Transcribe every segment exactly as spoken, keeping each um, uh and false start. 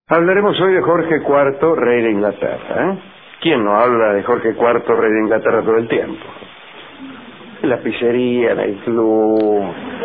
Hablaremos hoy de Jorge cuarto, rey de Inglaterra. ¿eh? ¿Quién no habla de Jorge cuarto, rey de Inglaterra todo el tiempo? En la pizzería, en el club,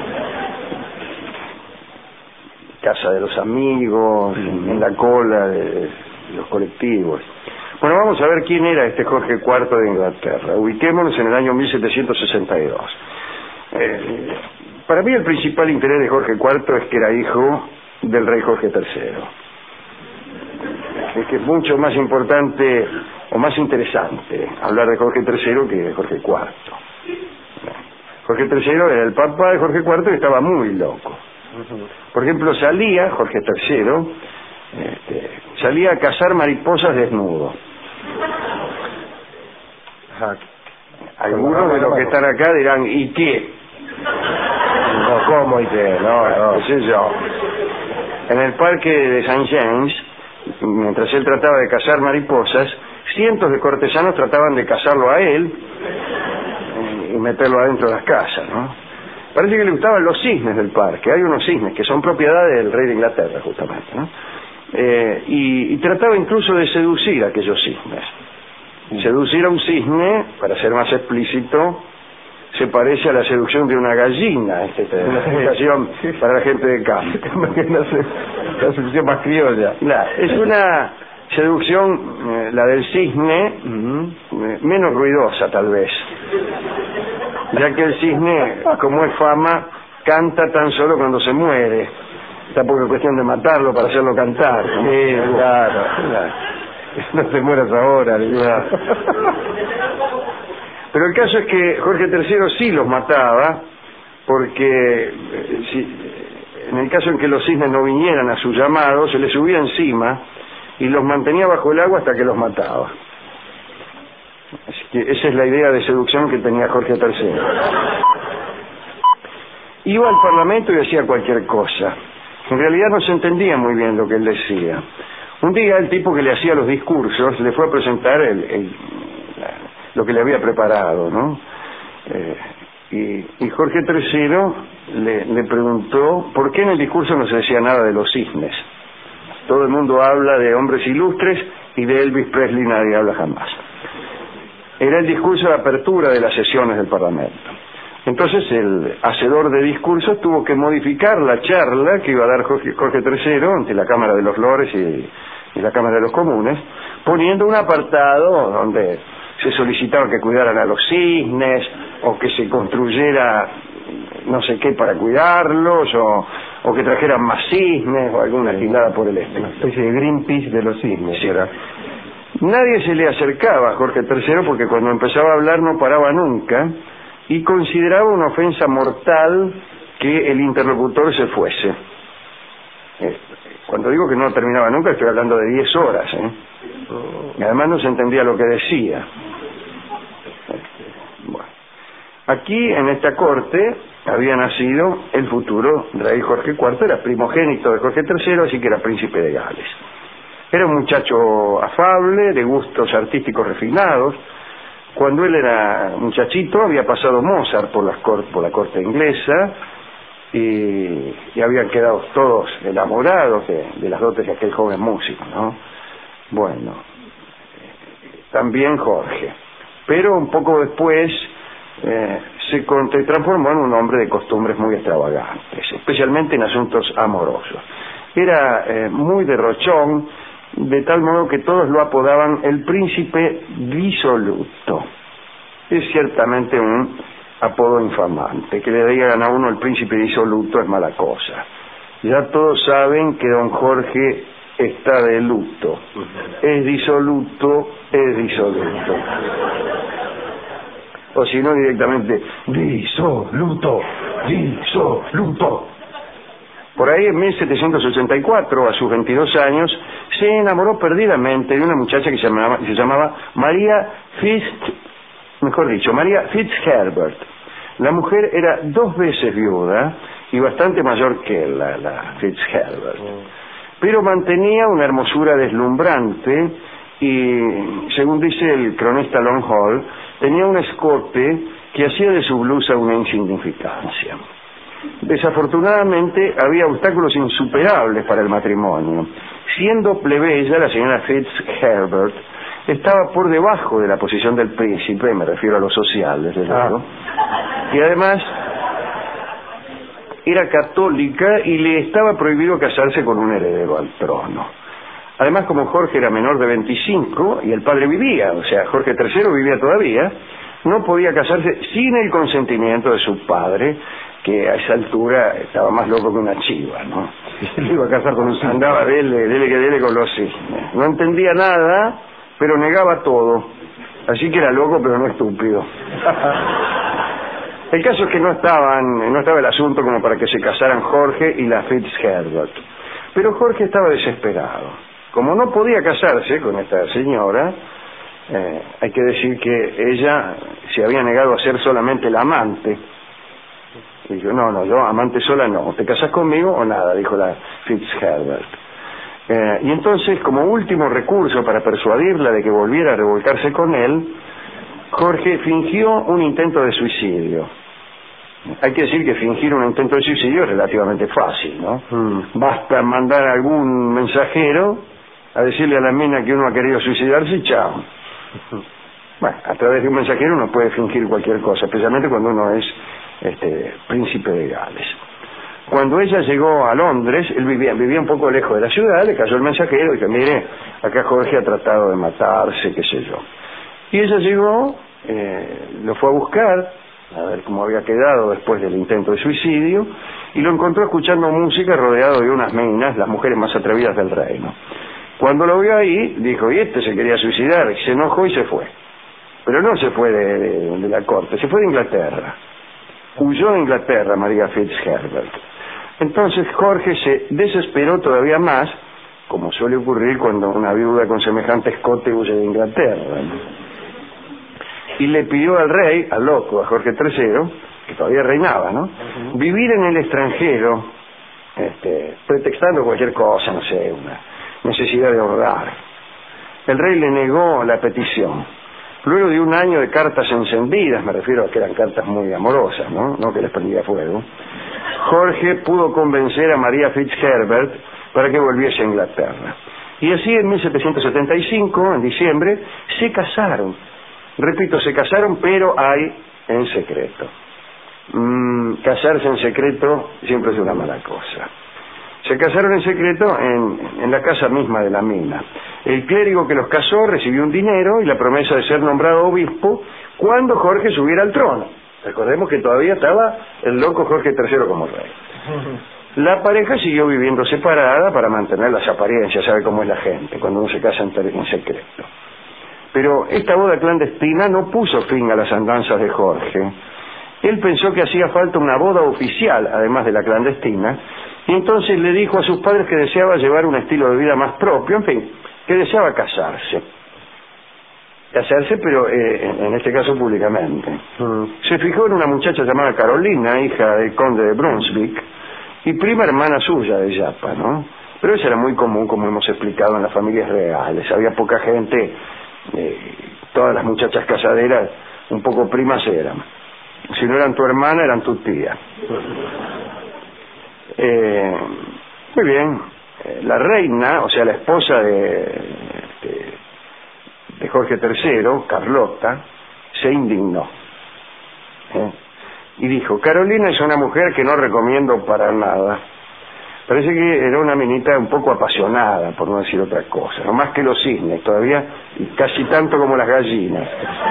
casa de los amigos, en la cola de los colectivos. Bueno, vamos a ver quién era este Jorge cuarto de Inglaterra. Ubiquémonos en el año mil setecientos sesenta y dos. Eh, para mí el principal interés de Jorge cuarto es que era hijo del rey Jorge tercero. Es que es mucho más importante o más interesante hablar de Jorge tercero que de Jorge cuarto. Jorge tercero era el papá de Jorge cuarto y estaba muy loco. Por ejemplo, salía Jorge tercero, este, salía a cazar mariposas desnudo. Algunos de los que están acá dirán, ¿y qué? No, ¿cómo y qué? No, no. ¿Qué sé yo? En el parque de Saint James, mientras él trataba de cazar mariposas, cientos de cortesanos trataban de cazarlo a él y meterlo adentro de las casas, ¿no? Parece que le gustaban los cisnes del parque. Hay unos cisnes que son propiedad del rey de Inglaterra, justamente, ¿no? Eh, y, y trataba incluso de seducir a aquellos cisnes. Seducir a un cisne, para ser más explícito, se parece a la seducción de una gallina. Esta es una explicación para la gente de campo. La seducción más criolla. La, es una seducción, eh, la del cisne, eh, menos ruidosa tal vez, ya que el cisne, como es fama, canta tan solo cuando se muere. Tampoco es cuestión de matarlo para hacerlo cantar, ¿no? Sí, claro, claro. No te mueras ahora, claro. Pero el caso es que Jorge tercero sí los mataba, porque eh, si, en el caso en que los cisnes no vinieran a su llamado, se les subía encima y los mantenía bajo el agua hasta que los mataba. Así que esa es la idea de seducción que tenía Jorge tercero. Iba al Parlamento y decía cualquier cosa. En realidad no se entendía muy bien lo que él decía. Un día el tipo que le hacía los discursos le fue a presentar el, el, la, lo que le había preparado, ¿no? Eh, y, y Jorge tercero le, le preguntó por qué en el discurso no se decía nada de los cisnes. Todo el mundo habla de hombres ilustres y de Elvis Presley nadie habla jamás. Era el discurso de apertura de las sesiones del Parlamento. Entonces el hacedor de discursos tuvo que modificar la charla que iba a dar Jorge, Jorge tercero ante la Cámara de los Lores y, y la Cámara de los Comunes, poniendo un apartado donde se solicitaba que cuidaran a los cisnes o que se construyera no sé qué para cuidarlos o, o que trajeran más cisnes o alguna gilada por el estilo. Una especie de Greenpeace de los cisnes. Sí. Era. Nadie se le acercaba a Jorge tercero porque cuando empezaba a hablar no paraba nunca y consideraba una ofensa mortal que el interlocutor se fuese. Eh, cuando digo que no terminaba nunca, estoy hablando de diez horas, ¿eh? Y además no se entendía lo que decía. Bueno. Aquí, en esta corte, había nacido el futuro rey Jorge cuarto, era primogénito de Jorge tercero, así que era príncipe de Gales. Era un muchacho afable, de gustos artísticos refinados. Cuando él era muchachito había pasado Mozart por, las cor por la corte inglesa y, y habían quedado todos enamorados de, de las dotes de aquel joven músico, ¿no? Bueno, también Jorge. Pero un poco después eh, se, se transformó en un hombre de costumbres muy extravagantes, especialmente en asuntos amorosos. Era eh, muy derrochón, de tal modo que todos lo apodaban el príncipe disoluto. Es ciertamente un apodo infamante, que le digan a uno el príncipe disoluto es mala cosa. Ya todos saben que don Jorge está de luto. Es disoluto, es disoluto. O si no directamente, disoluto, disoluto. Por ahí en mil setecientos ochenta y cuatro, a sus veintidós años, se enamoró perdidamente de una muchacha que se llamaba, se llamaba María Fitz, mejor dicho, María Fitzherbert. La mujer era dos veces viuda y bastante mayor que la, la Fitzherbert, pero mantenía una hermosura deslumbrante y, según dice el cronista Long Hall, tenía un escote que hacía de su blusa una insignificancia. Desafortunadamente había obstáculos insuperables para el matrimonio. Siendo plebeya, la señora Fitzherbert estaba por debajo de la posición del príncipe, me refiero a lo social, desde luego, y además era católica y le estaba prohibido casarse con un heredero al trono. Además, como Jorge era menor de veinticinco y el padre vivía, o sea, Jorge tercero vivía todavía, no podía casarse sin el consentimiento de su padre, que a esa altura estaba más loco que una chiva, ¿no? Le iba a casar con un cisne. Andaba dele, dele que dele con los cisnes. No entendía nada, pero negaba todo. Así que era loco, pero no estúpido. El caso es que no estaban, no estaba el asunto como para que se casaran Jorge y la Fitzherbert. Pero Jorge estaba desesperado. Como no podía casarse con esta señora, eh, hay que decir que ella se había negado a ser solamente la amante. Y dijo, no, no, yo amante sola no, ¿te casas conmigo o nada?, dijo la Fitzherbert. Eh, y entonces, como último recurso para persuadirla de que volviera a revolcarse con él, Jorge fingió un intento de suicidio. Hay que decir que fingir un intento de suicidio es relativamente fácil, ¿no? Mm. Basta mandar a algún mensajero a decirle a la mina que uno ha querido suicidarse y chao. Bueno, a través de un mensajero uno puede fingir cualquier cosa, especialmente cuando uno es este, príncipe de Gales. Cuando ella llegó a Londres, él vivía, vivía un poco lejos de la ciudad, le cayó el mensajero y dijo, mire, acá Jorge ha tratado de matarse, qué sé yo. Y ella llegó, eh, lo fue a buscar, a ver cómo había quedado después del intento de suicidio, y lo encontró escuchando música rodeado de unas minas, las mujeres más atrevidas del reino. Cuando lo vio ahí, dijo, y este se quería suicidar, y se enojó y se fue. Pero no se fue de, de, de la corte, se fue de Inglaterra. Huyó de Inglaterra María Fitzherbert. Entonces Jorge se desesperó todavía más, como suele ocurrir cuando una viuda con semejante escote huye de Inglaterra, ¿no? Y le pidió al rey, al loco, a Jorge tercero, que todavía reinaba, ¿no? Uh-huh. Vivir en el extranjero, este, pretextando cualquier cosa, no sé, una necesidad de ahorrar. El rey le negó la petición. Luego de un año de cartas encendidas, me refiero a que eran cartas muy amorosas, ¿no? No que les prendía fuego, Jorge pudo convencer a María Fitzherbert para que volviese a Inglaterra. Y así en mil setecientos setenta y cinco, en diciembre, se casaron. Repito, se casaron, pero hay en secreto. Mm, casarse en secreto siempre es una mala cosa. Se casaron en secreto en, en la casa misma de la mina. El clérigo que los casó recibió un dinero y la promesa de ser nombrado obispo cuando Jorge subiera al trono. Recordemos que todavía estaba el loco Jorge tercero como rey. La pareja siguió viviendo separada para mantener las apariencias, sabe cómo es la gente, cuando uno se casa en, en secreto. Pero esta boda clandestina no puso fin a las andanzas de Jorge. Él pensó que hacía falta una boda oficial, además de la clandestina, y entonces le dijo a sus padres que deseaba llevar un estilo de vida más propio, en fin, que deseaba casarse. Casarse, pero eh, en este caso públicamente. Mm. Se fijó en una muchacha llamada Carolina, hija del conde de Brunswick, y prima hermana suya de Yapa, ¿no? Pero eso era muy común, como hemos explicado, en las familias reales. Había poca gente, eh, todas las muchachas casaderas un poco primas eran. Si no eran tu hermana, eran tu tía. Eh, muy bien. Eh, la reina, o sea, la esposa de, de, de Jorge tercero, Carlota, se indignó. ¿Eh? Y dijo, Carolina es una mujer que no recomiendo para nada. Parece que era una minita un poco apasionada, por no decir otra cosa, no más que los cisnes, todavía casi tanto como las gallinas.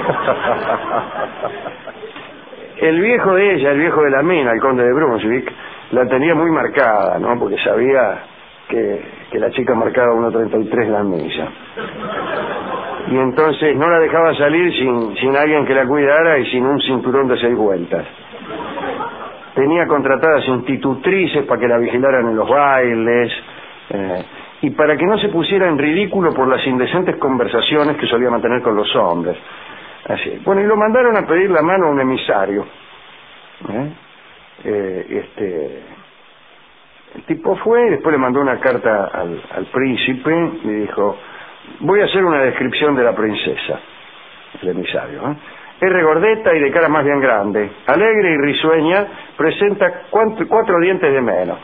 El viejo de ella, el viejo de la mina, el conde de Brunswick, la tenía muy marcada, ¿no? Porque sabía que, que la chica marcaba uno treinta y tres la milla. Y entonces no la dejaba salir sin, sin alguien que la cuidara y sin un cinturón de seis vueltas. Tenía contratadas institutrices para que la vigilaran en los bailes, eh, y para que no se pusiera en ridículo por las indecentes conversaciones que solía mantener con los hombres. Así. Bueno, y lo mandaron a pedir la mano a un emisario. ¿Eh? Eh, este, el tipo fue y después le mandó una carta al, al príncipe y dijo, voy a hacer una descripción de la princesa, el emisario, ¿eh? Es regordeta y de cara más bien grande. Alegre y risueña, presenta cuatro, cuatro dientes de menos.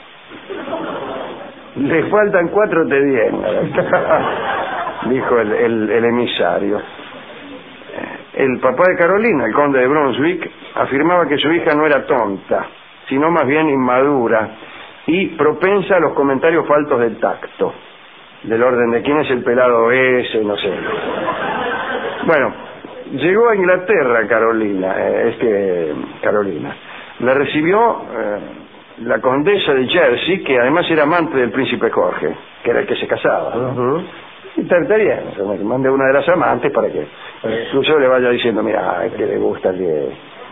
Le faltan cuatro te dientes, dijo el, el, el emisario. El papá de Carolina, el conde de Brunswick, afirmaba que su hija no era tonta, sino más bien inmadura y propensa a los comentarios faltos de tacto, del orden de quién es el pelado ese, no sé. Bueno, llegó a Inglaterra Carolina, eh, es que Carolina. La recibió eh, la condesa de Jersey, que además era amante del príncipe Jorge, que era el que se casaba, ¿no? Uh-huh. Y estaría bien, mande una de las amantes para que incluso le vaya diciendo, mira, es que le gusta que...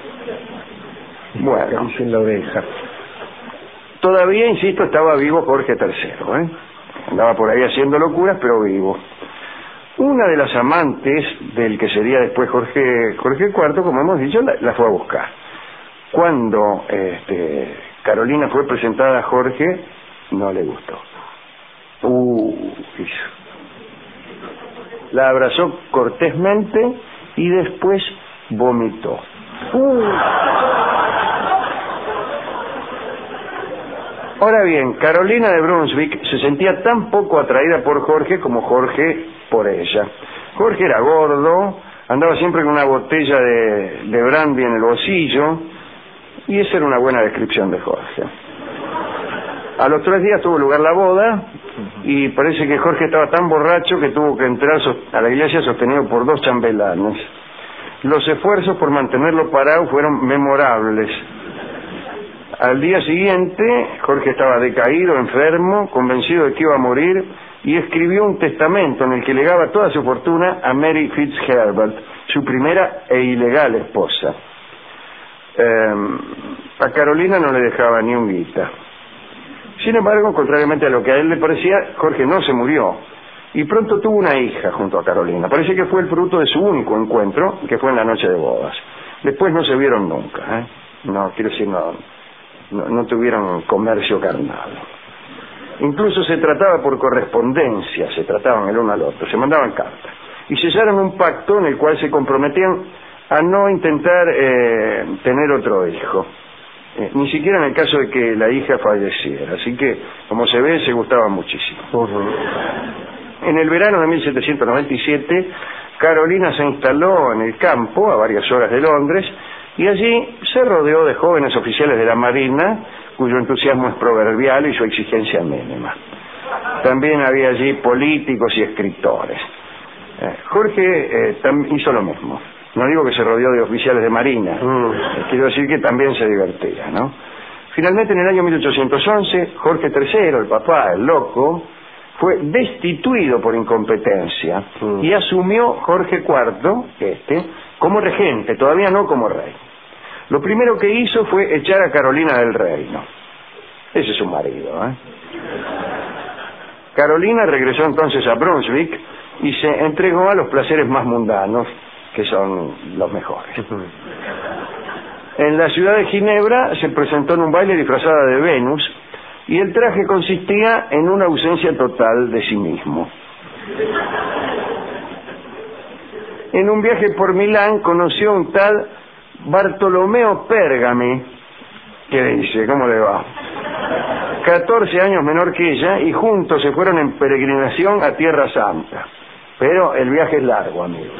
Bueno, en la oreja. Todavía, insisto, estaba vivo Jorge tercero, ¿eh? Andaba por ahí haciendo locuras, pero vivo. Una de las amantes del que sería después Jorge Jorge cuarto, como hemos dicho, la, la fue a buscar. Cuando este, Carolina fue presentada a Jorge, no le gustó. Uh, la abrazó cortésmente y después vomitó. Uh. Ahora bien, Carolina de Brunswick se sentía tan poco atraída por Jorge como Jorge por ella. Jorge era gordo, andaba siempre con una botella de, de brandy en el bolsillo, y esa era una buena descripción de Jorge. A los tres días tuvo lugar la boda, y parece que Jorge estaba tan borracho que tuvo que entrar a la iglesia sostenido por dos chambelanes. Los esfuerzos por mantenerlo parado fueron memorables. Al día siguiente, Jorge estaba decaído, enfermo, convencido de que iba a morir, y escribió un testamento en el que legaba toda su fortuna a Mary Fitzherbert, su primera e ilegal esposa. Eh, a Carolina no le dejaba ni un guita. Sin embargo, contrariamente a lo que a él le parecía, Jorge no se murió, y pronto tuvo una hija junto a Carolina. Parece que fue el fruto de su único encuentro, que fue en la noche de bodas. Después no se vieron nunca, ¿eh? No, quiero decir, no, no, no tuvieron comercio carnal. Incluso se trataba por correspondencia, se trataban el uno al otro, se mandaban cartas. Y sellaron un pacto en el cual se comprometían a no intentar eh, tener otro hijo. Eh, ni siquiera en el caso de que la hija falleciera. Así que, como se ve, se gustaban muchísimo. Uh-huh. En el verano de mil setecientos noventa y siete, Carolina se instaló en el campo, a varias horas de Londres, y allí se rodeó de jóvenes oficiales de la Marina, cuyo entusiasmo es proverbial y su exigencia mínima. También había allí políticos y escritores. Eh, Jorge eh, hizo lo mismo. No digo que se rodeó de oficiales de Marina, mm. quiero decir que también se divertía, ¿no? Finalmente, en el año mil ochocientos once, Jorge tercero, el papá, el loco, fue destituido por incompetencia mm. y asumió Jorge cuarto, este, como regente, todavía no como rey. Lo primero que hizo fue echar a Carolina del reino. Ese es su marido, ¿eh? Carolina regresó entonces a Brunswick y se entregó a los placeres más mundanos, que son los mejores. En la ciudad de Ginebra se presentó en un baile disfrazada de Venus, y el traje consistía en una ausencia total de sí mismo. En un viaje por Milán conoció a un tal Bartolomeo Pergami, que dice, ¿cómo le va? catorce años menor que ella, y juntos se fueron en peregrinación a Tierra Santa. Pero el viaje es largo, amigos.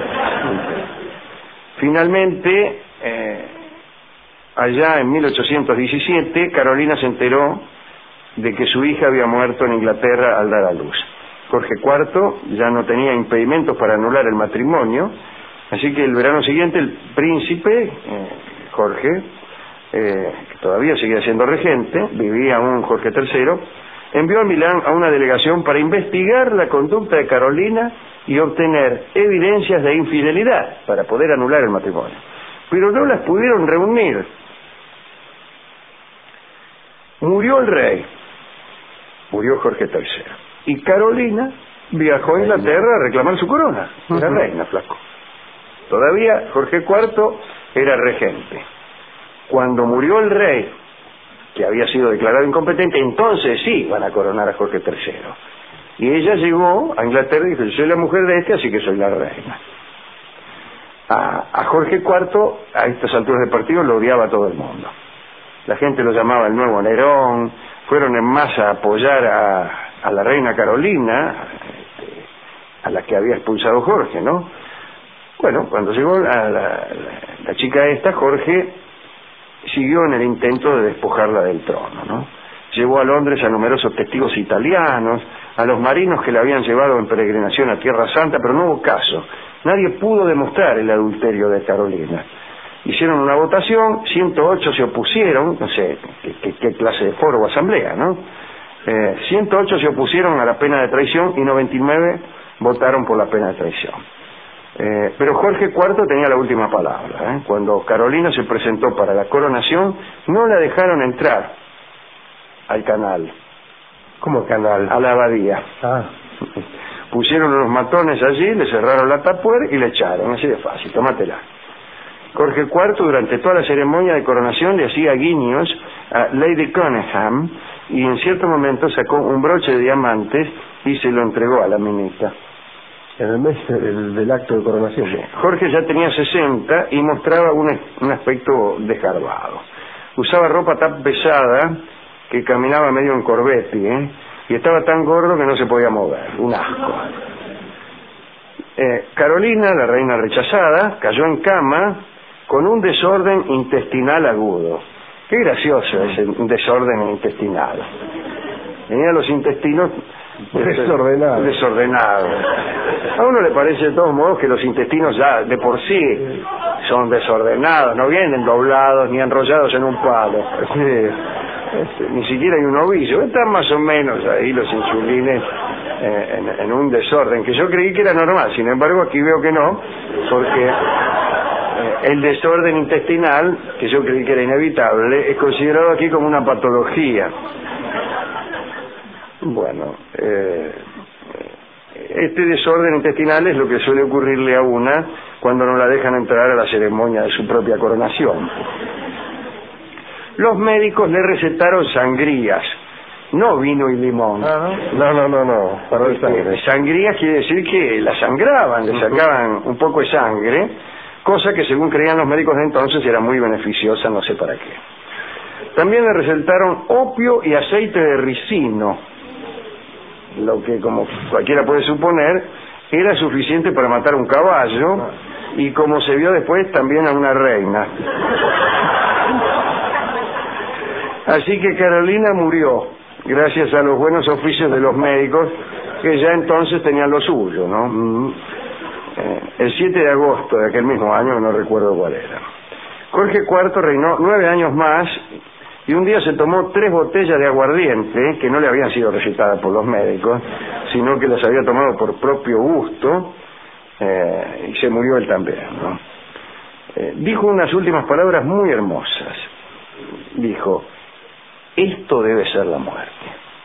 Finalmente, eh, allá en mil ochocientos diecisiete, Carolina se enteró de que su hija había muerto en Inglaterra al dar a luz. Jorge cuarto ya no tenía impedimentos para anular el matrimonio, así que el verano siguiente el príncipe, eh, Jorge, eh, que todavía seguía siendo regente, vivía aún Jorge tercero, envió a Milán a una delegación para investigar la conducta de Carolina y obtener evidencias de infidelidad para poder anular el matrimonio. Pero no las pudieron reunir. Murió el rey, murió Jorge tercero, y Carolina viajó a Inglaterra a reclamar su corona. Era reina, flaco. Todavía Jorge cuarto era regente. Cuando murió el rey, que había sido declarado incompetente, entonces sí van a coronar a Jorge tercero. Y ella llegó a Inglaterra y dijo, yo soy la mujer de este, así que soy la reina. A, a Jorge cuarto, a estas alturas del partido, lo odiaba todo el mundo. La gente lo llamaba el nuevo Nerón, fueron en masa a apoyar a, a la reina Carolina, a la que había expulsado Jorge, ¿no? Bueno, cuando llegó la, la, la, la chica esta, Jorge siguió en el intento de despojarla del trono, ¿no? Llevó a Londres a numerosos testigos italianos, a los marinos que la habían llevado en peregrinación a Tierra Santa, pero no hubo caso. Nadie pudo demostrar el adulterio de Carolina. Hicieron una votación, ciento ocho se opusieron, no sé qué, qué, qué clase de foro o asamblea, ¿no? Eh, ciento ocho se opusieron a la pena de traición y noventa y nueve votaron por la pena de traición. Eh, pero Jorge cuarto tenía la última palabra, ¿eh? Cuando Carolina se presentó para la coronación, no la dejaron entrar al canal. ¿Cómo canal? A la abadía. Ah. Pusieron unos matones allí, le cerraron la tapuer y le echaron, así de fácil, tómatela. Jorge cuarto durante toda la ceremonia de coronación le hacía guiños a Lady Cunningham y en cierto momento sacó un broche de diamantes y se lo entregó a la minita. En el mes del, del acto de coronación. Sí. Jorge ya tenía sesenta y mostraba un, un aspecto desgarbado. Usaba ropa tan pesada que caminaba medio en corbetti, ¿eh? Y estaba tan gordo que no se podía mover, un asco. Eh, Carolina, la reina rechazada, cayó en cama con un desorden intestinal agudo. Qué gracioso ese desorden intestinal. Tenía los intestinos desordenados. desordenados. A uno le parece de todos modos que los intestinos ya de por sí son desordenados, no vienen doblados ni enrollados en un palo. Sí. Este, ni siquiera hay un ovillo, están más o menos ahí los insulines eh, en, en un desorden que yo creí que era normal, sin embargo aquí veo que no, porque eh, el desorden intestinal, que yo creí que era inevitable, es considerado aquí como una patología. Bueno, eh, este desorden intestinal es lo que suele ocurrirle a una cuando no la dejan entrar a la ceremonia de su propia coronación. Los médicos le recetaron sangrías, no vino y limón. Ah, no, no, no, no, para el sangre. Sangrías quiere decir que la sangraban, le sacaban un poco de sangre, cosa que según creían los médicos de entonces era muy beneficiosa, no sé para qué. También le recetaron opio y aceite de ricino, lo que como cualquiera puede suponer era suficiente para matar a un caballo y como se vio después también a una reina. Así que Carolina murió gracias a los buenos oficios de los médicos que ya entonces tenían lo suyo, ¿no? Mm. Eh, el siete de agosto de aquel mismo año, no recuerdo cuál era. Jorge cuarto reinó nueve años más y un día se tomó tres botellas de aguardiente que no le habían sido recetadas por los médicos, sino que las había tomado por propio gusto, eh, y se murió él también, ¿no? Eh, dijo unas últimas palabras muy hermosas. Dijo: esto debe ser la muerte.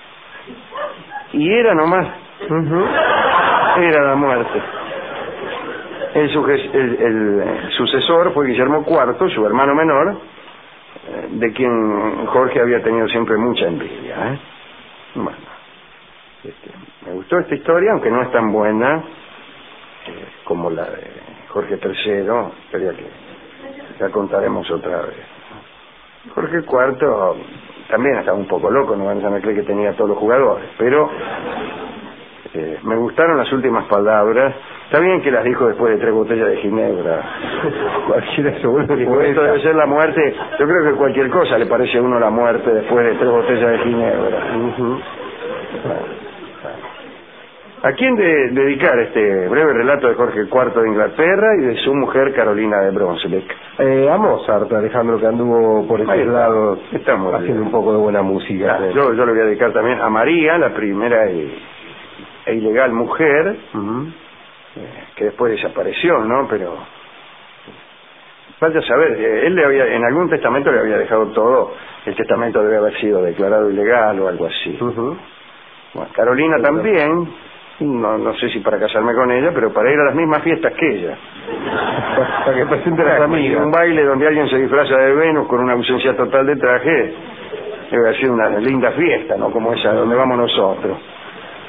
Y era nomás, uh-huh. Era la muerte. El, suge- el, el sucesor fue Guillermo cuarto, su hermano menor, de quien Jorge había tenido siempre mucha envidia, ¿eh? Bueno, este, me gustó esta historia, aunque no es tan buena eh, como la de Jorge tercero, historia que ya contaremos otra vez. Jorge cuarto también estaba un poco loco, no van a creer que tenía todos los jugadores, pero eh, me gustaron las últimas palabras. Está bien que las dijo después de tres botellas de ginebra. Cualquiera seguro que dijo, esto debe ser la muerte. Yo creo que cualquier cosa le parece a uno la muerte después de tres botellas de ginebra. Uh-huh. Bueno. ¿A quién de, dedicar este breve relato de Jorge cuarto de Inglaterra y de su mujer Carolina de Brunswick? Eh, a Mozart, Alejandro, que anduvo por ese lado haciendo bien. Un poco de buena música. Claro, yo, yo le voy a dedicar también a María, la primera e, e ilegal mujer, uh-huh. eh, que después desapareció, ¿no? Pero falta saber, eh, él le había, en algún testamento le había dejado todo, el testamento debe haber sido declarado ilegal o algo así. Uh-huh. Bueno, Carolina también. No, no sé si para casarme con ella, pero para ir a las mismas fiestas que ella. Para que presente a las amigas. Un baile donde alguien se disfraza de Venus con una ausencia total de traje, debe haber sido una linda fiesta, ¿no? Como esa donde vamos nosotros.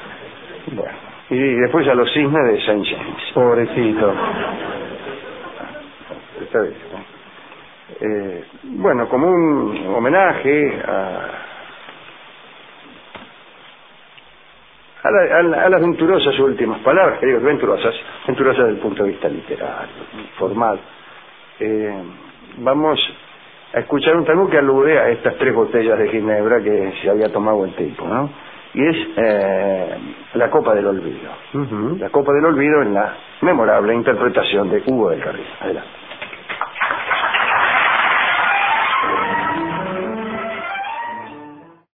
Bueno, y después a los cisnes de Saint James. Pobrecito. esta vez. Eh, bueno, como un homenaje a, a, la, a, la, a las venturosas últimas palabras, que digo venturosas, venturosas desde el punto de vista literario, formal. Eh, vamos a escuchar un tango que alude a estas tres botellas de ginebra que se había tomado el tipo, ¿no? Y es eh, La Copa del Olvido. Uh-huh. La Copa del Olvido en la memorable interpretación de Hugo del Carril. Adelante.